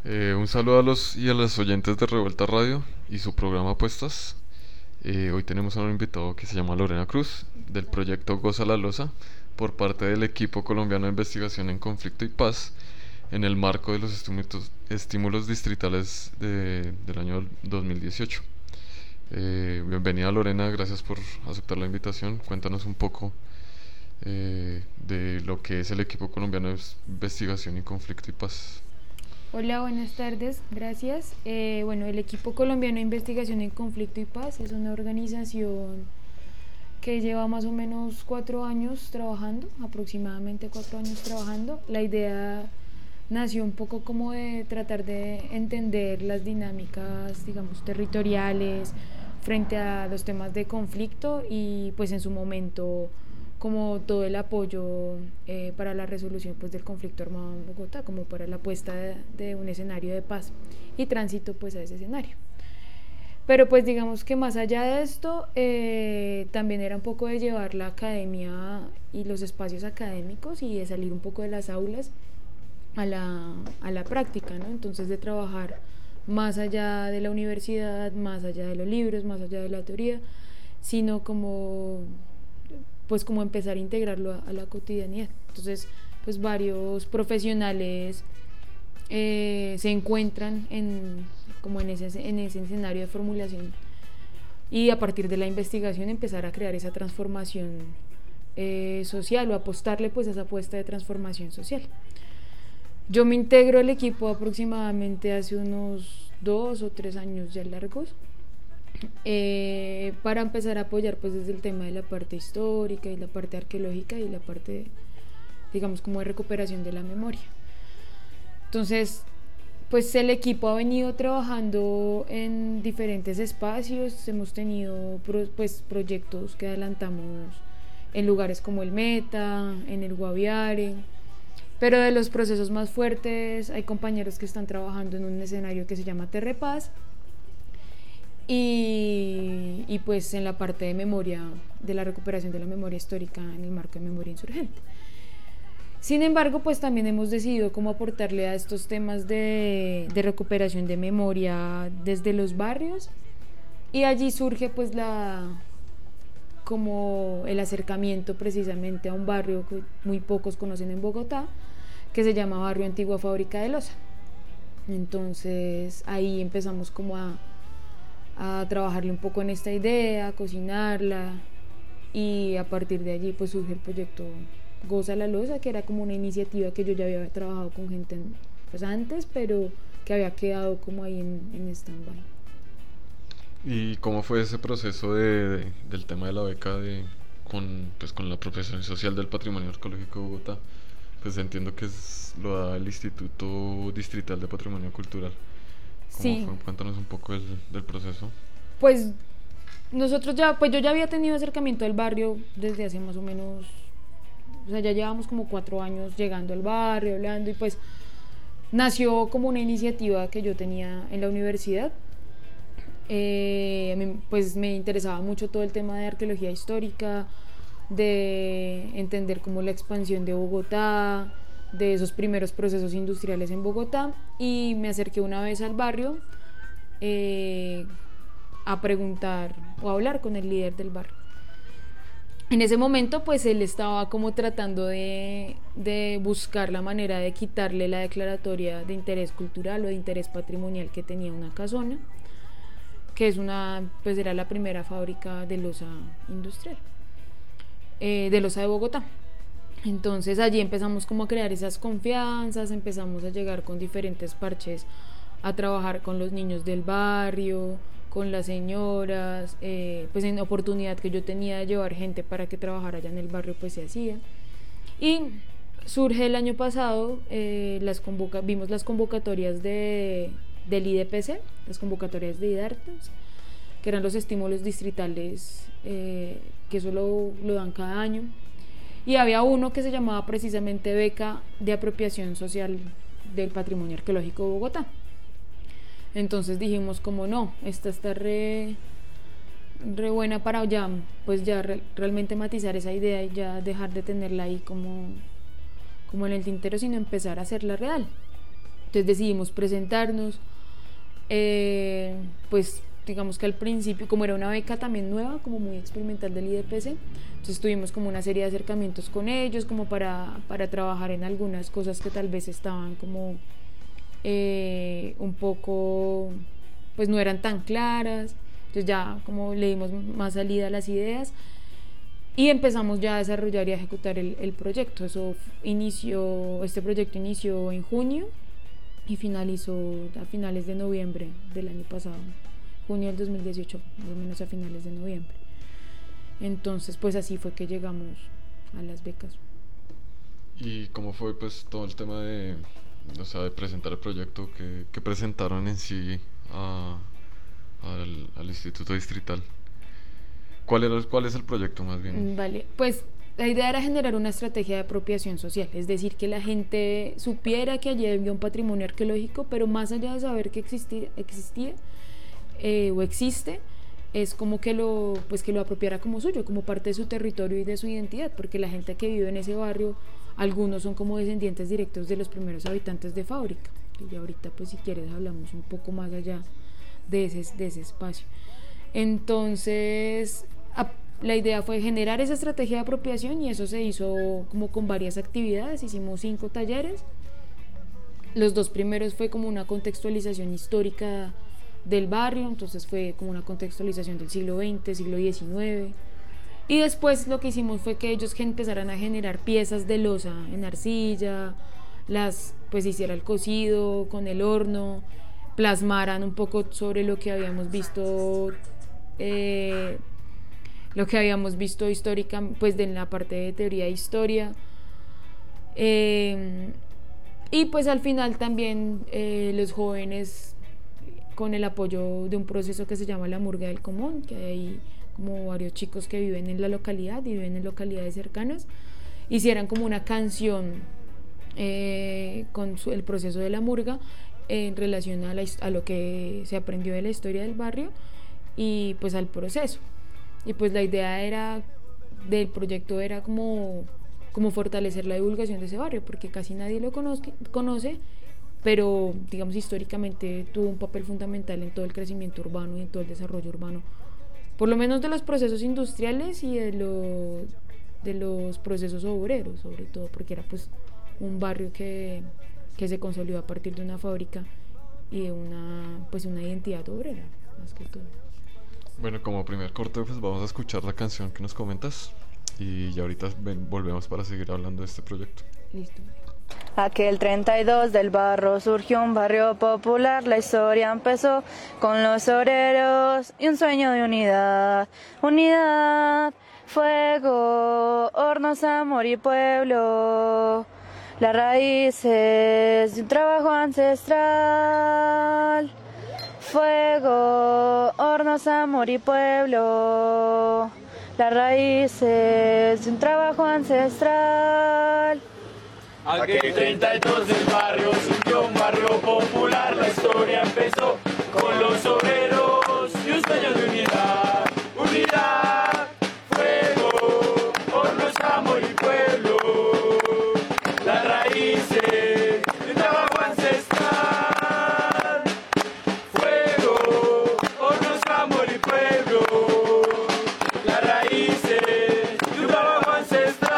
Un saludo a los y a las oyentes de Revuelta Radio y su programa Apuestas. Hoy tenemos a un invitado que se llama Lorena Cruz, del proyecto Goza la Loza, por parte del equipo colombiano de investigación en conflicto y paz, en el marco de los estímulos distritales del año 2018. Bienvenida Lorena, gracias por aceptar la invitación. Cuéntanos un poco de lo que es el equipo colombiano de investigación y conflicto y paz. Hola, buenas tardes, gracias. Bueno, el equipo colombiano de investigación en conflicto y paz es una organización que lleva más o menos 4 años trabajando, aproximadamente 4 años trabajando. La idea nació un poco como de tratar de entender las dinámicas, digamos, territoriales frente a los temas de conflicto y pues en su momento como todo el apoyo para la resolución pues, del conflicto armado en Bogotá, como para la puesta de un escenario de paz y tránsito pues, a ese escenario. Pero pues digamos que más allá de esto, también era un poco de llevar la academia y los espacios académicos y de salir un poco de las aulas a la práctica, ¿no? Entonces de trabajar más allá de la universidad, más allá de los libros, más allá de la teoría, sino como pues como empezar a integrarlo a la cotidianidad. Entonces, pues varios profesionales se encuentran como en ese escenario de formulación y a partir de la investigación empezar a crear esa transformación social o apostarle pues a esa apuesta de transformación social. Yo me integro al equipo aproximadamente hace unos 2 o 3 años ya largos, para empezar a apoyar pues desde el tema de la parte histórica y la parte arqueológica y la parte, digamos, como de recuperación de la memoria. Entonces, pues el equipo ha venido trabajando en diferentes espacios, hemos tenido pues proyectos que adelantamos en lugares como el Meta, en el Guaviare, pero de los procesos más fuertes hay compañeros que están trabajando en un escenario que se llama Terrepaz y pues en la parte de memoria, de la recuperación de la memoria histórica en el marco de memoria insurgente. Sin embargo, pues también hemos decidido cómo aportarle a estos temas de recuperación de memoria desde los barrios y allí surge pues como el acercamiento precisamente a un barrio que muy pocos conocen en Bogotá, que se llama Barrio Antigua Fábrica de Loza. Entonces ahí empezamos como a trabajarle un poco en esta idea, a cocinarla y a partir de allí pues surge el proyecto Goza la Loza, que era como una iniciativa que yo ya había trabajado con gente pues antes, pero que había quedado como ahí en stand-by. ¿Y cómo fue ese proceso del tema de la beca con la profesión social del patrimonio arqueológico de Bogotá? Pues entiendo que lo da el Instituto Distrital de Patrimonio Cultural. ¿Cómo Sí, fue? Cuéntanos un poco del proceso. pues nosotros ya, pues yo ya había tenido acercamiento al barrio desde hace más o menos, o sea, ya llevamos como 4 años llegando al barrio, hablando y pues nació como una iniciativa que yo tenía en la universidad. A mí, pues me interesaba mucho todo el tema de arqueología histórica, de entender como la expansión de Bogotá, de esos primeros procesos industriales en Bogotá y me acerqué una vez al barrio eh, a preguntar o a hablar con el líder del barrio. En ese momento pues él estaba como tratando de buscar la manera de quitarle la declaratoria de interés cultural o de interés patrimonial que tenía una casona, que es pues era la primera fábrica de loza industrial, de loza de Bogotá. Entonces allí empezamos como a crear esas confianzas, empezamos a llegar con diferentes parches a trabajar con los niños del barrio, con las señoras, pues en oportunidad que yo tenía de llevar gente para que trabajara allá en el barrio pues se hacía. Y surge el año pasado, vimos las convocatorias del IDPC, las convocatorias de IDARTES, que eran los estímulos distritales que eso lo dan cada año. Y había uno que se llamaba precisamente Beca de Apropiación Social del Patrimonio Arqueológico de Bogotá. Entonces dijimos como no, esta está re buena para ya, pues ya realmente matizar esa idea y ya dejar de tenerla ahí como en el tintero, sino empezar a hacerla real. Entonces decidimos presentarnos, pues digamos que al principio, como era una beca también nueva, como muy experimental del IDPC, entonces tuvimos como una serie de acercamientos con ellos, como para trabajar en algunas cosas que tal vez estaban como un poco, pues no eran tan claras, entonces ya como le dimos más salida a las ideas y empezamos ya a desarrollar y a ejecutar el proyecto. Este proyecto inició en junio y finalizó a finales de noviembre del año pasado, junio del 2018, más o menos a finales de noviembre. Entonces pues así fue que llegamos a las becas. ¿Y cómo fue pues todo el tema de, o sea, de presentar el proyecto que presentaron en sí al Instituto Distrital? ¿Cuál es el proyecto más bien? Vale, pues la idea era generar una estrategia de apropiación social, es decir, que la gente supiera que allí había un patrimonio arqueológico, pero más allá de saber que existía o existe, es como que lo apropiara como suyo, como parte de su territorio y de su identidad, porque la gente que vive en ese barrio, algunos son como descendientes directos de los primeros habitantes de Fábrica, que ya ahorita pues si quieres hablamos un poco más allá de ese espacio. Entonces la idea fue generar esa estrategia de apropiación y eso se hizo como con varias actividades. Hicimos 5 talleres. Los 2 primeros fue como una contextualización histórica del barrio, entonces fue como una contextualización del siglo XX, siglo XIX. Y después lo que hicimos fue que ellos empezaran a generar piezas de loza en arcilla, pues hiciera el cocido con el horno, plasmaran un poco sobre lo que habíamos visto histórica, pues en la parte de teoría e historia, y pues al final también los jóvenes, con el apoyo de un proceso que se llama la Murga del Común, que hay como varios chicos que viven en la localidad y viven en localidades cercanas, hicieran como una canción con el proceso de la murga en relación a lo que se aprendió de la historia del barrio y pues al proceso. Y pues la idea del proyecto era como fortalecer la divulgación de ese barrio, porque casi nadie lo conoce, pero digamos históricamente tuvo un papel fundamental en todo el crecimiento urbano y en todo el desarrollo urbano, por lo menos de los procesos industriales y de los procesos obreros, sobre todo porque era pues un barrio que se consolidó a partir de una fábrica y de una identidad obrera, más que todo. Bueno, como primer corte pues vamos a escuchar la canción que nos comentas y ya ahorita volvemos para seguir hablando de este proyecto. Listo. Aquel 32 del barro surgió un barrio popular, la historia empezó con los obreros y un sueño de unidad, unidad, fuego, hornos, amor y pueblo, las raíces de un trabajo ancestral. Fuego, hornos, amor y pueblo, las raíces de un trabajo ancestral. Aquel 32 del barrio surgió un barrio popular, la historia empezó con los obreros y un sueño de unidad, unidad, fuego, hornos, amor y pueblo, las raíces de un trabajo ancestral, fuego, hornos, amor y pueblo, las raíces de un trabajo ancestral.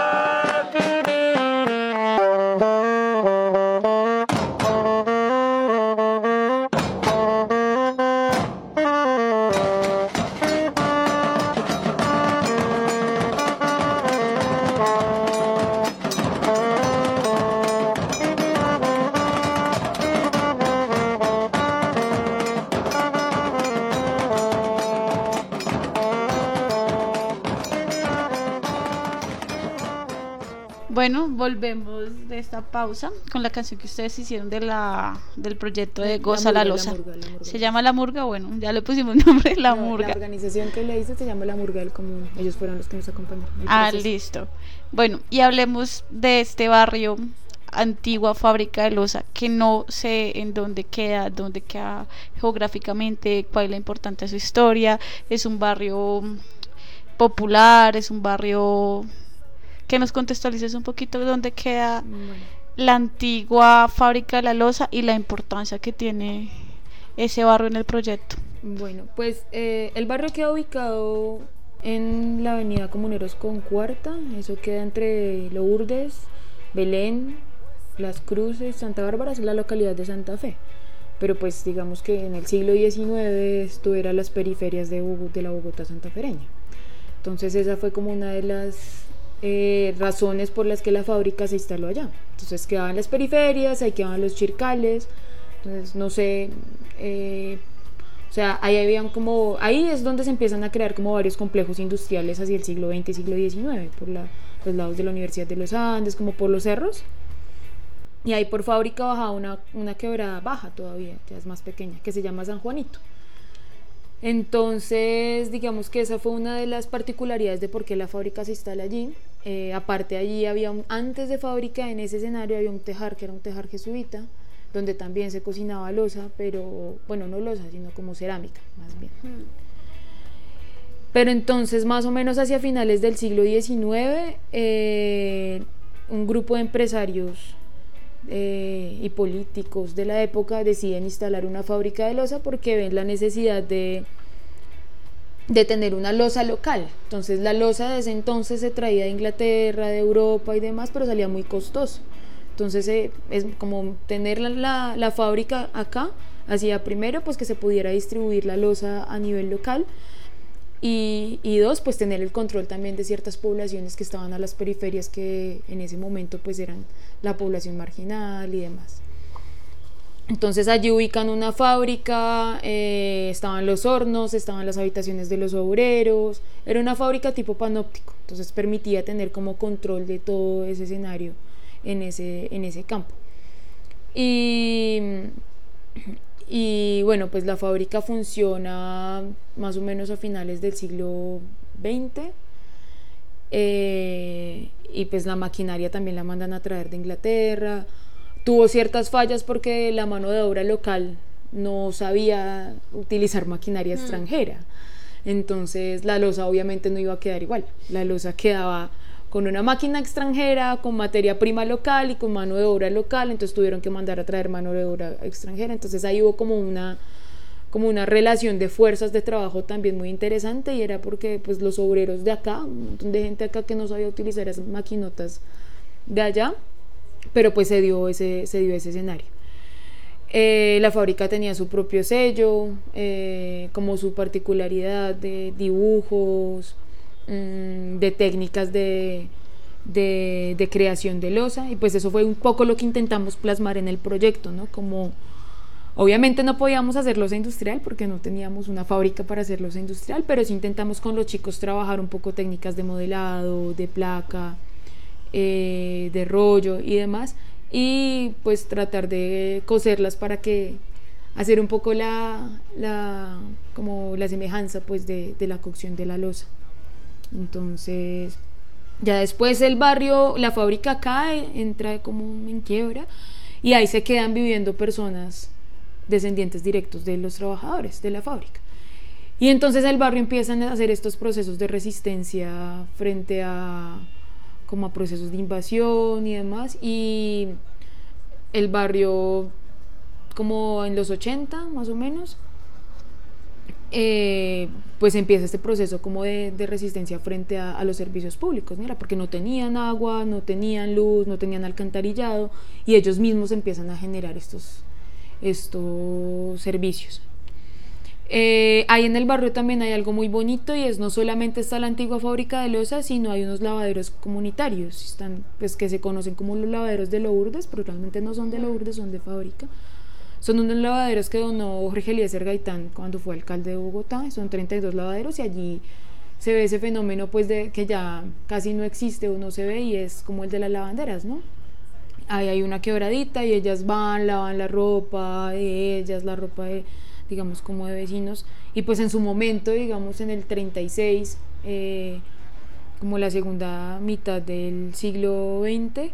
Bueno, volvemos de esta pausa con la canción que ustedes hicieron del proyecto de Goza la Loza. La Murga. ¿Se llama La Murga? Bueno, ya le pusimos nombre, La Murga. La organización que le hice se llama La Murga del Común. Ellos fueron los que nos acompañaron. Listo. Bueno, y hablemos de este barrio, antigua fábrica de loza, que no sé en dónde queda geográficamente, cuál es la importancia de su historia. Es un barrio popular, es un barrio... Que nos contextualices un poquito dónde queda la antigua fábrica de la loza y la importancia que tiene ese barrio en el proyecto. Bueno, pues el barrio queda ubicado en la avenida Comuneros con Cuarta, eso queda entre Lourdes, Belén, Las Cruces, Santa Bárbara, es la localidad de Santa Fe. Pero pues digamos que en el siglo XIX esto era las periferias de la Bogotá santafereña. Entonces esa fue como una de las razones por las que la fábrica se instaló allá. Entonces quedaban las periferias, ahí quedaban los chircales, entonces no sé, o sea, ahí es donde se empiezan a crear como varios complejos industriales hacia el siglo XX y siglo XIX, por los lados de la Universidad de los Andes, como por los cerros. Y ahí por fábrica bajaba una quebrada baja todavía, ya es más pequeña, que se llama San Juanito. Entonces, digamos que esa fue una de las particularidades de por qué la fábrica se instala allí. Aparte, allí antes de fábrica, en ese escenario había un tejar, que era un tejar jesuita, donde también se cocinaba loza, pero, bueno, no loza, sino como cerámica, más bien. Pero entonces, más o menos hacia finales del siglo XIX, un grupo de empresarios y políticos de la época deciden instalar una fábrica de loza porque ven la necesidad de tener una loza local. Entonces la loza de ese entonces se traía de Inglaterra, de Europa y demás, pero salía muy costoso. Entonces es como tener la fábrica acá, hacía primero pues que se pudiera distribuir la loza a nivel local, y dos, pues tener el control también de ciertas poblaciones que estaban a las periferias, que en ese momento pues eran la población marginal y demás. Entonces allí ubican una fábrica, estaban los hornos, estaban las habitaciones de los obreros, era una fábrica tipo panóptico, entonces permitía tener como control de todo ese escenario en ese campo. Y bueno, pues la fábrica funciona más o menos a finales del siglo XX, y pues la maquinaria también la mandan a traer de Inglaterra. Tuvo ciertas fallas porque la mano de obra local no sabía utilizar maquinaria extranjera, entonces la loza obviamente no iba a quedar igual, la loza quedaba con una máquina extranjera, con materia prima local y con mano de obra local, entonces tuvieron que mandar a traer mano de obra extranjera. Entonces ahí hubo como una relación de fuerzas de trabajo también muy interesante, y era porque pues los obreros de acá, un montón de gente acá que no sabía utilizar esas maquinotas de allá, pero pues se dio ese escenario. La fábrica tenía su propio sello, como su particularidad de dibujos, de técnicas de creación de loza, y pues eso fue un poco lo que intentamos plasmar en el proyecto, ¿no? Como obviamente no podíamos hacer loza industrial porque no teníamos una fábrica para hacer loza industrial, pero sí intentamos con los chicos trabajar un poco técnicas de modelado, de placa, de rollo y demás, y pues tratar de coserlas para que hacer un poco como la semejanza pues de la cocción de la loza. Entonces ya después el barrio, la fábrica cae, entra como en quiebra, y ahí se quedan viviendo personas descendientes directos de los trabajadores de la fábrica, y entonces el barrio empieza a hacer estos procesos de resistencia frente a procesos de invasión y demás, y el barrio como en los 80 más o menos, pues empieza este proceso como de resistencia frente a los servicios públicos, ¿no? Porque no tenían agua, no tenían luz, no tenían alcantarillado, y ellos mismos empiezan a generar estos servicios. Ahí en el barrio también hay algo muy bonito, y es no solamente está la antigua fábrica de loza, sino hay unos lavaderos comunitarios, pues que se conocen como los lavaderos de Lourdes, pero realmente no son de Lourdes, son de fábrica. Son unos lavaderos que donó Jorge Eliezer Gaitán cuando fue alcalde de Bogotá, son 32 lavaderos, y allí se ve ese fenómeno pues de que ya casi no existe o no se ve, y es como el de las lavanderas, ¿no? Ahí hay una quebradita y ellas van, lavan la ropa de ellas, la ropa de, digamos, como de vecinos, y pues en su momento, digamos en el 36, como la segunda mitad del siglo XX,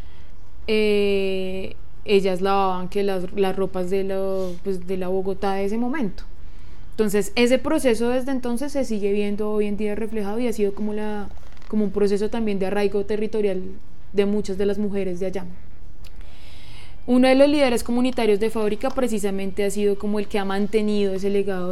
ellas lavaban que las ropas de la Bogotá de ese momento. Entonces ese proceso desde entonces se sigue viendo hoy en día reflejado, y ha sido como un proceso también de arraigo territorial de muchas de las mujeres de allá. Uno de los líderes comunitarios de Fábrica precisamente ha sido como el que ha mantenido ese legado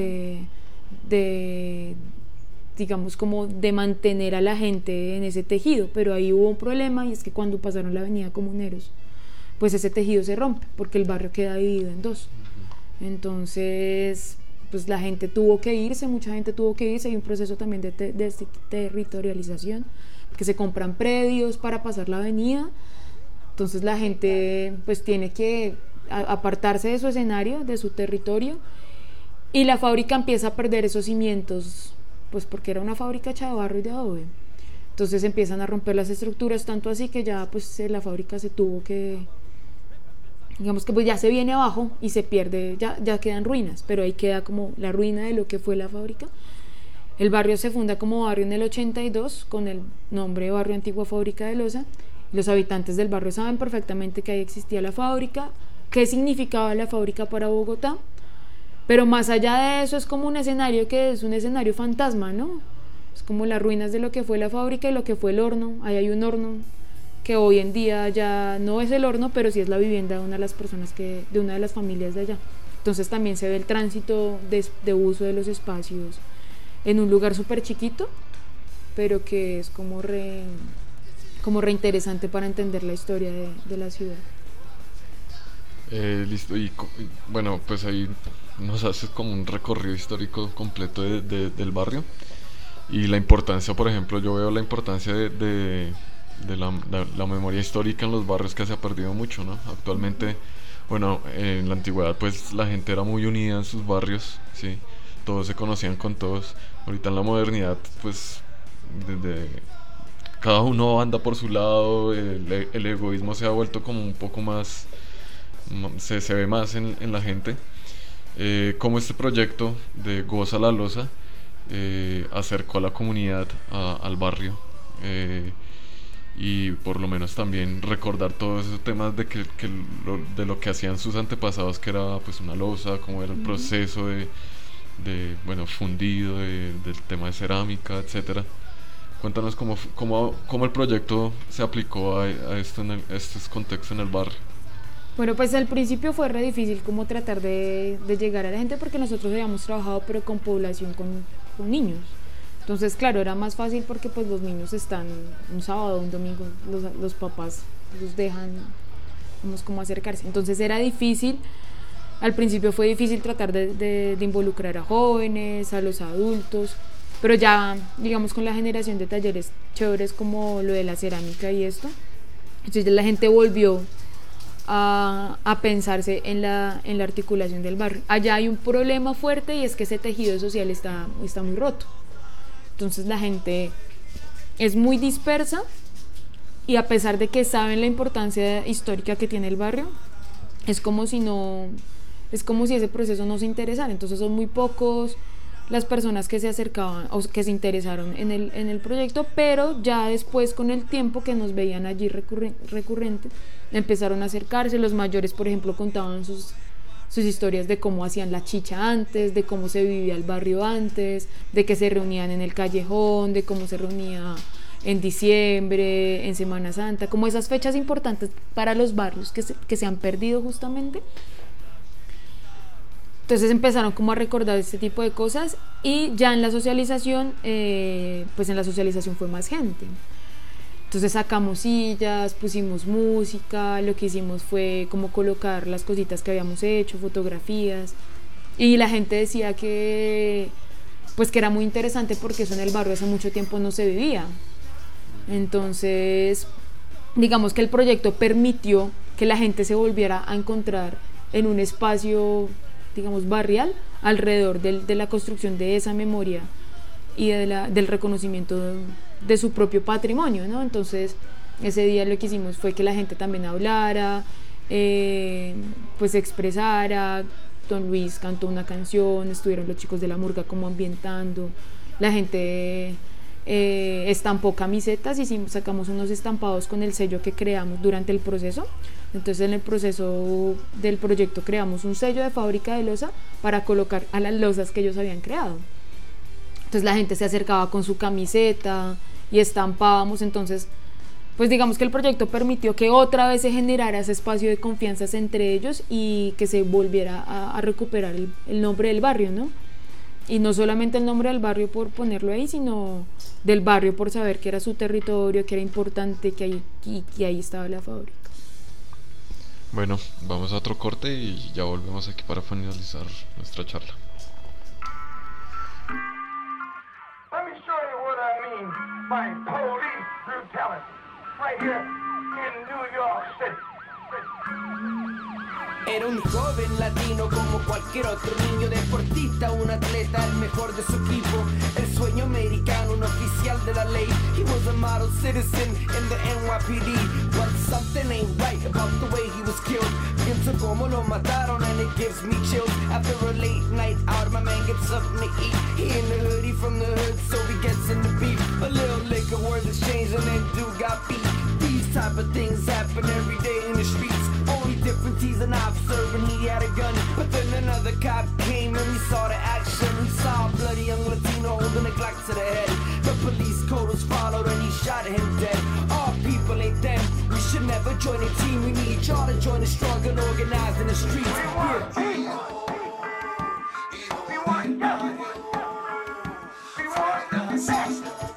de digamos, como de mantener a la gente en ese tejido, pero ahí hubo un problema, y es que cuando pasaron la avenida Comuneros, pues ese tejido se rompe, porque el barrio queda dividido en dos. Entonces, pues la gente tuvo que irse, mucha gente tuvo que irse, hay un proceso también de territorialización, que se compran predios para pasar la avenida, entonces la gente pues tiene que apartarse de su escenario, de su territorio, y la fábrica empieza a perder esos cimientos, pues porque era una fábrica hecha de barro y de adobe. Entonces empiezan a romper las estructuras, tanto así que ya pues la fábrica se tuvo que, digamos que pues ya se viene abajo y se pierde, ya quedan ruinas, pero ahí queda como la ruina de lo que fue la fábrica. El barrio se funda como barrio en el 82 con el nombre de Barrio Antigua Fábrica de Loza. Los habitantes del barrio saben perfectamente que ahí existía la fábrica, qué significaba la fábrica para Bogotá, pero más allá de eso es como un escenario que es un escenario fantasma, ¿no? Es como las ruinas de lo que fue la fábrica y lo que fue el horno. Ahí hay un horno que hoy en día ya no es el horno, pero sí es la vivienda de una de las personas de una de las familias de allá. Entonces también se ve el tránsito de uso de los espacios en un lugar súper chiquito, pero que es como re interesante para entender la historia de la ciudad. Listo, y bueno, pues ahí nos haces como un recorrido histórico completo del barrio y la importancia, por ejemplo, yo veo la importancia de la memoria histórica en los barrios, que se ha perdido mucho, ¿no? Actualmente, bueno, en la antigüedad pues la gente era muy unida en sus barrios, ¿sí? Todos se conocían con todos. Ahorita en la modernidad pues cada uno anda por su lado, el egoísmo se ha vuelto como un poco más, se ve más en la gente. Como este proyecto de Goza la Loza acercó a la comunidad al barrio, y por lo menos también recordar todos esos temas de lo que hacían sus antepasados, que era pues una loza, cómo era el proceso bueno, fundido, del tema de cerámica, etcétera. Cuéntanos cómo el proyecto se aplicó a esto estos contextos en el barrio. Bueno, pues al principio fue re difícil como tratar de llegar a la gente, porque nosotros habíamos trabajado pero con población, con niños. Entonces, claro, era más fácil porque pues los niños están un sábado, un domingo, los papás los dejan, vamos, como acercarse. Entonces era difícil, al principio fue difícil tratar de involucrar a jóvenes, a los adultos, pero ya, digamos, con la generación de talleres chéveres como lo de la cerámica y esto, entonces la gente volvió a pensarse en la articulación del barrio. Allá hay un problema fuerte, y es que ese tejido social está muy roto. Entonces la gente es muy dispersa, y a pesar de que saben la importancia histórica que tiene el barrio, es como si ese proceso no se interesara. Entonces son muy pocos las personas que se acercaban o que se interesaron en el proyecto, pero ya después, con el tiempo que nos veían allí recurrente, empezaron a acercarse. Los mayores, por ejemplo, contaban sus historias de cómo hacían la chicha antes, de cómo se vivía el barrio antes, de que se reunían en el callejón, de cómo se reunía en diciembre, en Semana Santa, como esas fechas importantes para los barrios que se han perdido justamente. Entonces empezaron como a recordar este tipo de cosas, y ya en la socialización, pues en la socialización fue más gente. Entonces sacamos sillas, pusimos música, lo que hicimos fue como colocar las cositas que habíamos hecho, fotografías, y la gente decía que era muy interesante porque eso en el barrio hace mucho tiempo no se vivía. Entonces, digamos que el proyecto permitió que la gente se volviera a encontrar en un espacio, digamos, barrial, alrededor de la construcción de esa memoria y del reconocimiento de su propio patrimonio, ¿no? Entonces ese día lo que hicimos fue que la gente también hablara, pues expresara. Don Luis cantó una canción, estuvieron los chicos de la murga como ambientando, la gente estampó camisetas, sacamos unos estampados con el sello que creamos durante el proceso. Entonces en el proceso del proyecto creamos un sello de Fábrica de Loza para colocar a las lozas que ellos habían creado. Entonces la gente se acercaba con su camiseta y estampábamos. Entonces pues digamos que el proyecto permitió que otra vez se generara ese espacio de confianza entre ellos y que se volviera a recuperar el nombre del barrio, ¿no? Y no solamente el nombre del barrio por ponerlo ahí, sino del barrio por saber que era su territorio, que era importante, que ahí estaba la fábrica. Bueno, vamos a otro corte y ya volvemos aquí para finalizar nuestra charla. Let me show you what I mean by police brutality. Right here in New York City. Era un joven latino como cualquier otro niño, deportista, un atleta, el mejor de su equipo, el sueño americano, un oficial de la ley. He was a model citizen in the NYPD, but something ain't right about the way he was killed. Pienso como lo mataron and it gives me chills. After a late night out, my man gets something to eat. He in the hoodie from the hood, so he gets in the beef. A little liquor, words exchanged, and then dude got beat. These type of things happen every day in the streets. Only difference, he's an officer and he had a gun. But then another cop came and he saw the action. He saw a bloody young Latino holding a Glock to the head. The police code was followed and he shot him dead. All people ain't them. We should never join a team. We need y'all to join the struggle organized in the streets. We want justice. We want justice.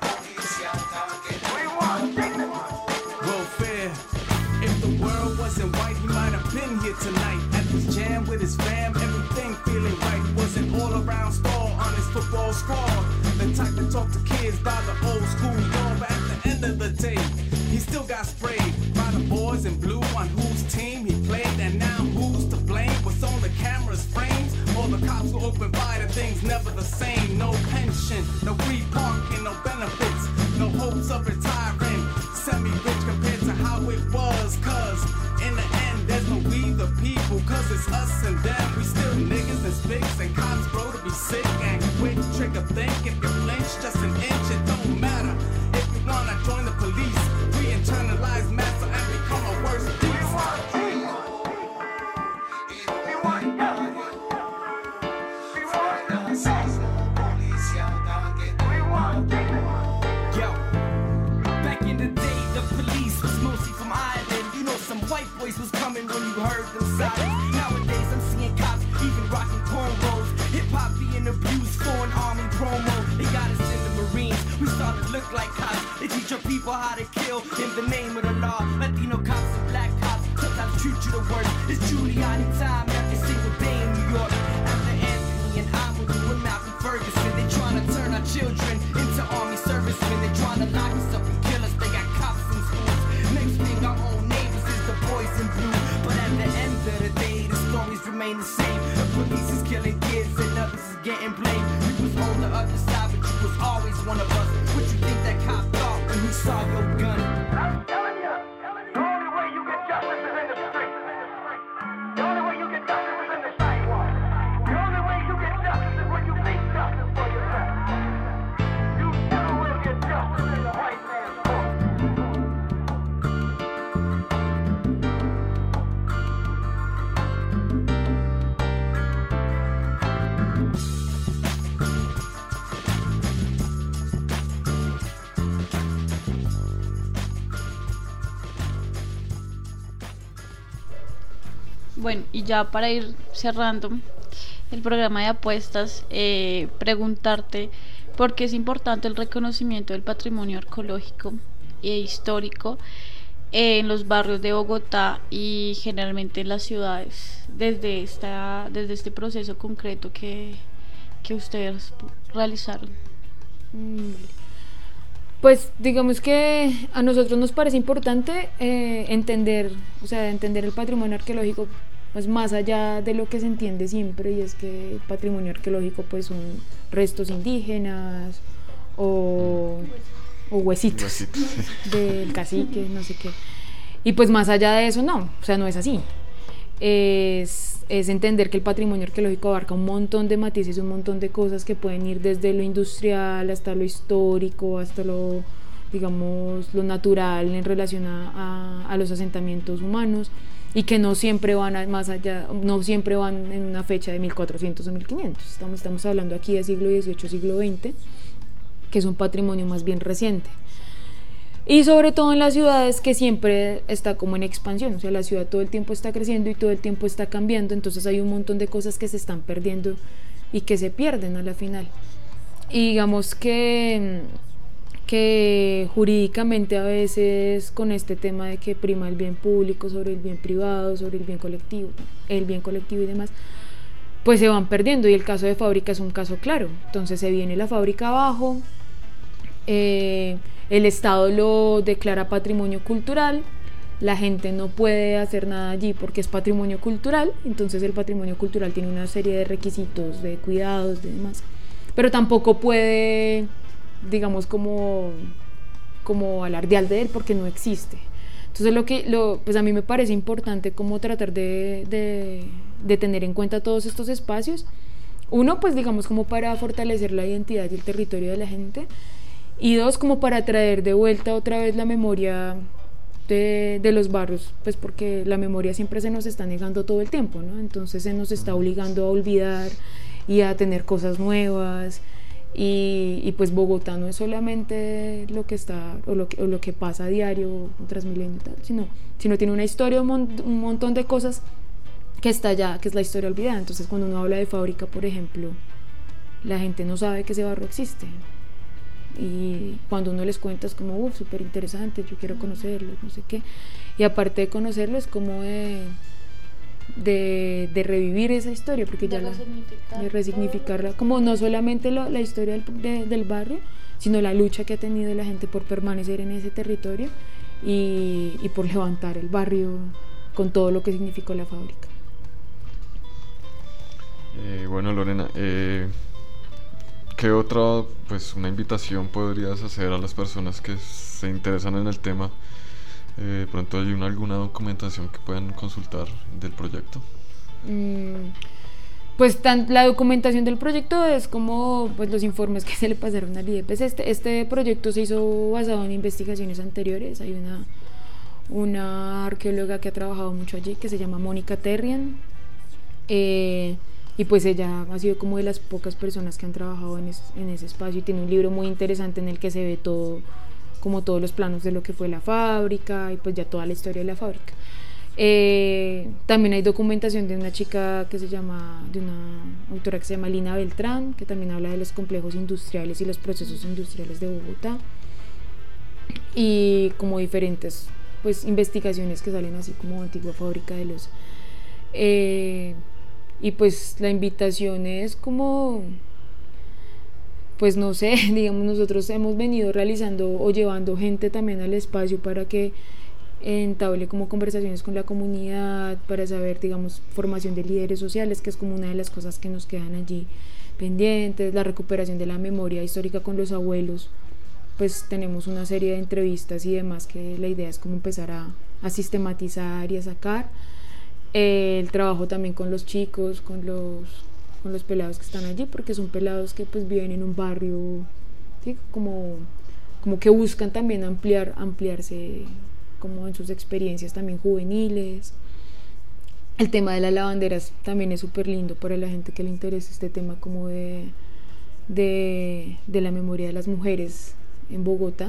We want dignity. Welfare. If the world wasn't white, he might have been here tonight. At this jam with his fam, everything feeling right. Was an all-around star on his football squad. The type to talk to kids by the old school door. But at the end of the day, he still got sprayed by the boys in blue on whose team he played. And now who's to blame? What's on the camera's frames? All the cops who open fire, things never the same. No pension, no free parking, no benefits, no hopes of retiring. Semi-rich compared to how it was. Cause in the end, there's no we the people. Cause it's us and them. We still niggas and spics and cops, bro, to be sick and quick. Trigger think if you flinch just an inch, it don't matter. If you wanna join the police, we internalize master and become a worse beast. White boys was coming when you heard them sirens. Nowadays I'm seeing cops even rocking cornrows. Hip-hop being abused for an army promo. They got us in the Marines, we started to look like cops. They teach your people how to kill in the name of the law. Latino cops and black cops sometimes treat you the worst. It's Giuliani time every single day in New York. After Anthony and Amadou and Malcolm Ferguson, they trying to turn our children into army servicemen. They trying to lock us up and kill us. They got cops in schools. Next thing our own neighbors is the boys in blue. But at the end of the day, the stories remain the same. The police is killing kids and others is getting blamed. You was on the other side, but you was always one of us. What you think that cop thought when he saw your gun? I'm telling you, the only way you get justice is in the street. The only way you get justice is in the sidewalk. The only way you get justice is when you make justice for yourself. You never will get justice in the white man's court. Bueno, y ya para ir cerrando el programa de apuestas, preguntarte por qué es importante el reconocimiento del patrimonio arqueológico e histórico en los barrios de Bogotá y generalmente en las ciudades desde este proceso concreto que ustedes realizaron. Pues digamos que a nosotros nos parece importante entender el patrimonio arqueológico pues más allá de lo que se entiende siempre, y es que el patrimonio arqueológico pues son restos indígenas o huesitos del cacique, no sé qué. Y pues más allá de eso no es así. Es entender que el patrimonio arqueológico abarca un montón de matices, un montón de cosas que pueden ir desde lo industrial hasta lo histórico, hasta lo natural en relación a los asentamientos humanos, y que no siempre van más allá, no siempre van en una fecha de 1400 o 1500. Estamos hablando aquí de siglo XVIII, siglo XX, que es un patrimonio más bien reciente. Y sobre todo en las ciudades, que siempre está como en expansión, o sea, la ciudad todo el tiempo está creciendo y todo el tiempo está cambiando, entonces hay un montón de cosas que se están perdiendo y que se pierden a la final. Y digamos que jurídicamente a veces con este tema de que prima el bien público sobre el bien privado, sobre el bien colectivo y demás, pues se van perdiendo, y el caso de Fábrica es un caso claro. Entonces se viene la fábrica abajo, el Estado lo declara patrimonio cultural, la gente no puede hacer nada allí porque es patrimonio cultural, entonces el patrimonio cultural tiene una serie de requisitos de cuidados y demás, pero tampoco puede, digamos, como alardear de él porque no existe. Entonces pues a mí me parece importante como tratar de tener en cuenta todos estos espacios. Uno, pues digamos, como para fortalecer la identidad y el territorio de la gente, y dos, como para traer de vuelta otra vez la memoria de los barrios, pues porque la memoria siempre se nos está negando todo el tiempo, ¿no? Entonces se nos está obligando a olvidar y a tener cosas nuevas, y pues Bogotá no es solamente lo que está o lo que pasa a diario, Transmilenio y tal, sino tiene una historia, un montón de cosas que está allá, que es la historia olvidada. Entonces cuando uno habla de Fábrica, por ejemplo, la gente no sabe que ese barrio existe, y cuando uno les cuenta es como súper interesante, yo quiero conocerlo, no sé qué, y aparte de conocerlo es como de revivir esa historia, porque de resignificarla, como no solamente la historia del barrio, sino la lucha que ha tenido la gente por permanecer en ese territorio y por levantar el barrio con todo lo que significó la fábrica. Bueno, Lorena, ¿qué otra, pues, una invitación podrías hacer a las personas que se interesan en el tema? Pronto hay alguna documentación que puedan consultar del proyecto. Pues la documentación del proyecto es como pues los informes que se le pasaron al IEPES. Este proyecto se hizo basado en investigaciones anteriores. Hay una arqueóloga que ha trabajado mucho allí, que se llama Mónica Terrian, y pues ella ha sido como de las pocas personas que han trabajado en ese espacio, y tiene un libro muy interesante en el que se ve todo, como todos los planos de lo que fue la fábrica y pues ya toda la historia de la fábrica. También hay documentación de una autora que se llama Lina Beltrán, que también habla de los complejos industriales y los procesos industriales de Bogotá, y como diferentes pues investigaciones que salen así como antigua fábrica de los y pues la invitación es como, pues no sé, digamos, nosotros hemos venido realizando o llevando gente también al espacio para que entable como conversaciones con la comunidad, para saber, digamos, formación de líderes sociales, que es como una de las cosas que nos quedan allí pendientes, la recuperación de la memoria histórica con los abuelos. Pues tenemos una serie de entrevistas y demás que la idea es como empezar a sistematizar y a sacar. El trabajo también con los chicos, con los pelados que están allí, porque son pelados que pues viven en un barrio, ¿sí? como que buscan también ampliarse como en sus experiencias también juveniles. El tema de las lavanderas también es súper lindo para la gente que le interesa este tema como de la memoria de las mujeres en Bogotá.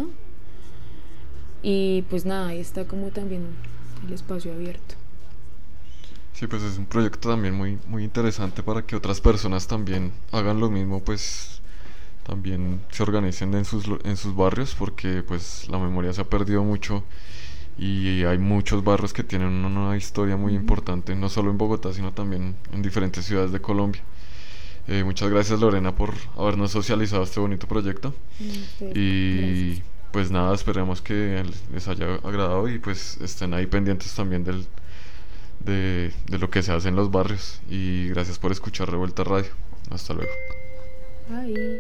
Y pues nada, ahí está como también el espacio abierto. Sí, pues es un proyecto también muy, muy interesante para que otras personas también hagan lo mismo, pues también se organicen en sus barrios, porque pues la memoria se ha perdido mucho y hay muchos barrios que tienen una historia muy importante, no solo en Bogotá, sino también en diferentes ciudades de Colombia. Muchas gracias, Lorena, por habernos socializado este bonito proyecto. Y gracias. Pues nada, esperemos que les haya agradado y pues estén ahí pendientes también de lo que se hace en los barrios. Y gracias por escuchar Revuelta Radio. Hasta luego. Bye.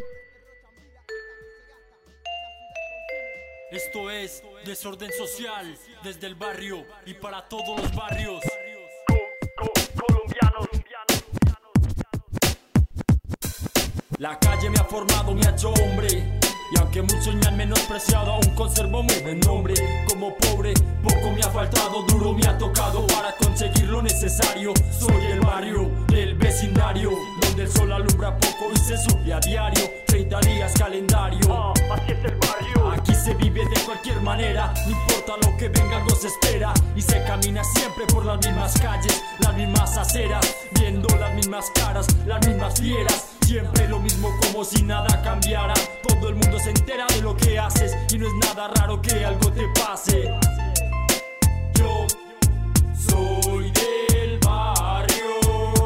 Esto es Desorden Social, desde el barrio y para todos los barrios. Colombianos. La calle me ha formado, me ha hecho hombre. Y aunque muchos me han menospreciado, aún conservo muy buen nombre. Como pobre, poco me ha faltado, duro me ha tocado para conseguir lo necesario. Soy el barrio del vecindario, donde donde el sol alumbra poco y se sube a diario, 30 días calendario. Así es el barrio. Aquí se vive de cualquier manera, no importa lo que venga, algo se espera. Y se camina siempre por las mismas calles, las mismas aceras, viendo las mismas caras, las mismas fieras. Siempre lo mismo como si nada cambiara. Todo el mundo se entera de lo que haces y no es nada raro que algo te pase. Yo soy del barrio,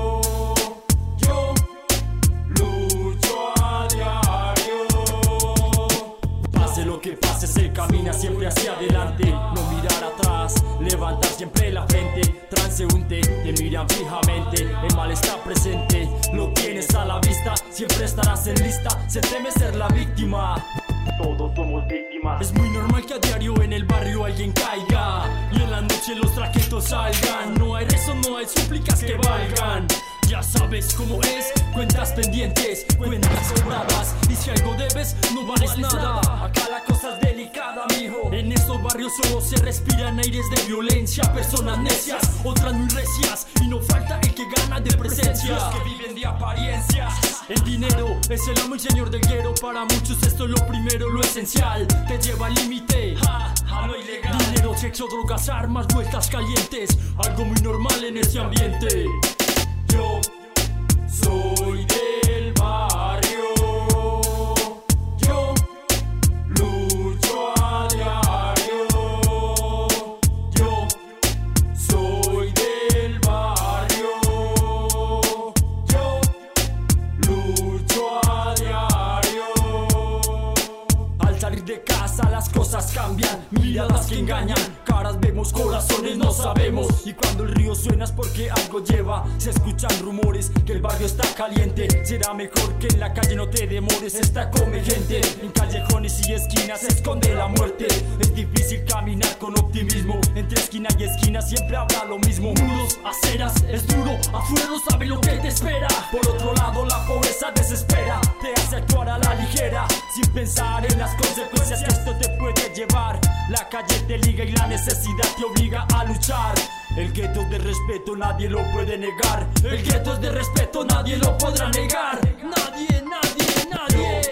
yo lucho a diario. Pase lo que pase, se camina siempre hacia adelante. No mirar atrás, levantar siempre la frente. Transeúnte, te miran fijamente, el mal está presente, lo tienes a la vista, siempre estarás en lista, se teme ser la víctima. Todos somos víctimas. Es muy normal que a diario en el barrio alguien caiga y en la noche los traquetos salgan. No hay rezo, no hay súplicas que valgan. Ya sabes cómo es, cuentas pendientes, cuentas sobradas. Y si algo debes, no vales nada. Acá la cosa es delicada, mijo. En estos barrios solo se respiran aires de violencia. Personas necias, otras muy recias. Y no falta el que gana de presencia, los que viven de apariencias. El dinero es el amo y señor del guero. Para muchos esto es lo primero, lo esencial. Te lleva al límite, a lo ilegal. Dinero, sexo, drogas, armas, vueltas calientes. Algo muy normal en ese ambiente. Yo soy del barrio, yo lucho a diario. Yo soy del barrio, yo lucho a diario. Al salir de casa las cosas cambian, miradas que engañan, caras vemos, corazones no sabemos. Y cuando el río suena es porque algo lleva. Se escuchan rumores que el barrio está caliente. Será mejor que en la calle no te demores. Esta come gente, en callejones y esquinas se esconde la muerte. Es difícil caminar con optimismo, entre esquina y esquina siempre habrá lo mismo. Muros, aceras, es duro, afuera no sabe lo que te espera. Por otro lado la pobreza desespera, te hace actuar a la ligera, sin pensar en las consecuencias que esto te puede llevar. La calle te liga y la necesidad te obliga a luchar. El gueto es de respeto, nadie lo puede negar. El gueto es de respeto, nadie lo podrá negar. Nadie, nadie, nadie.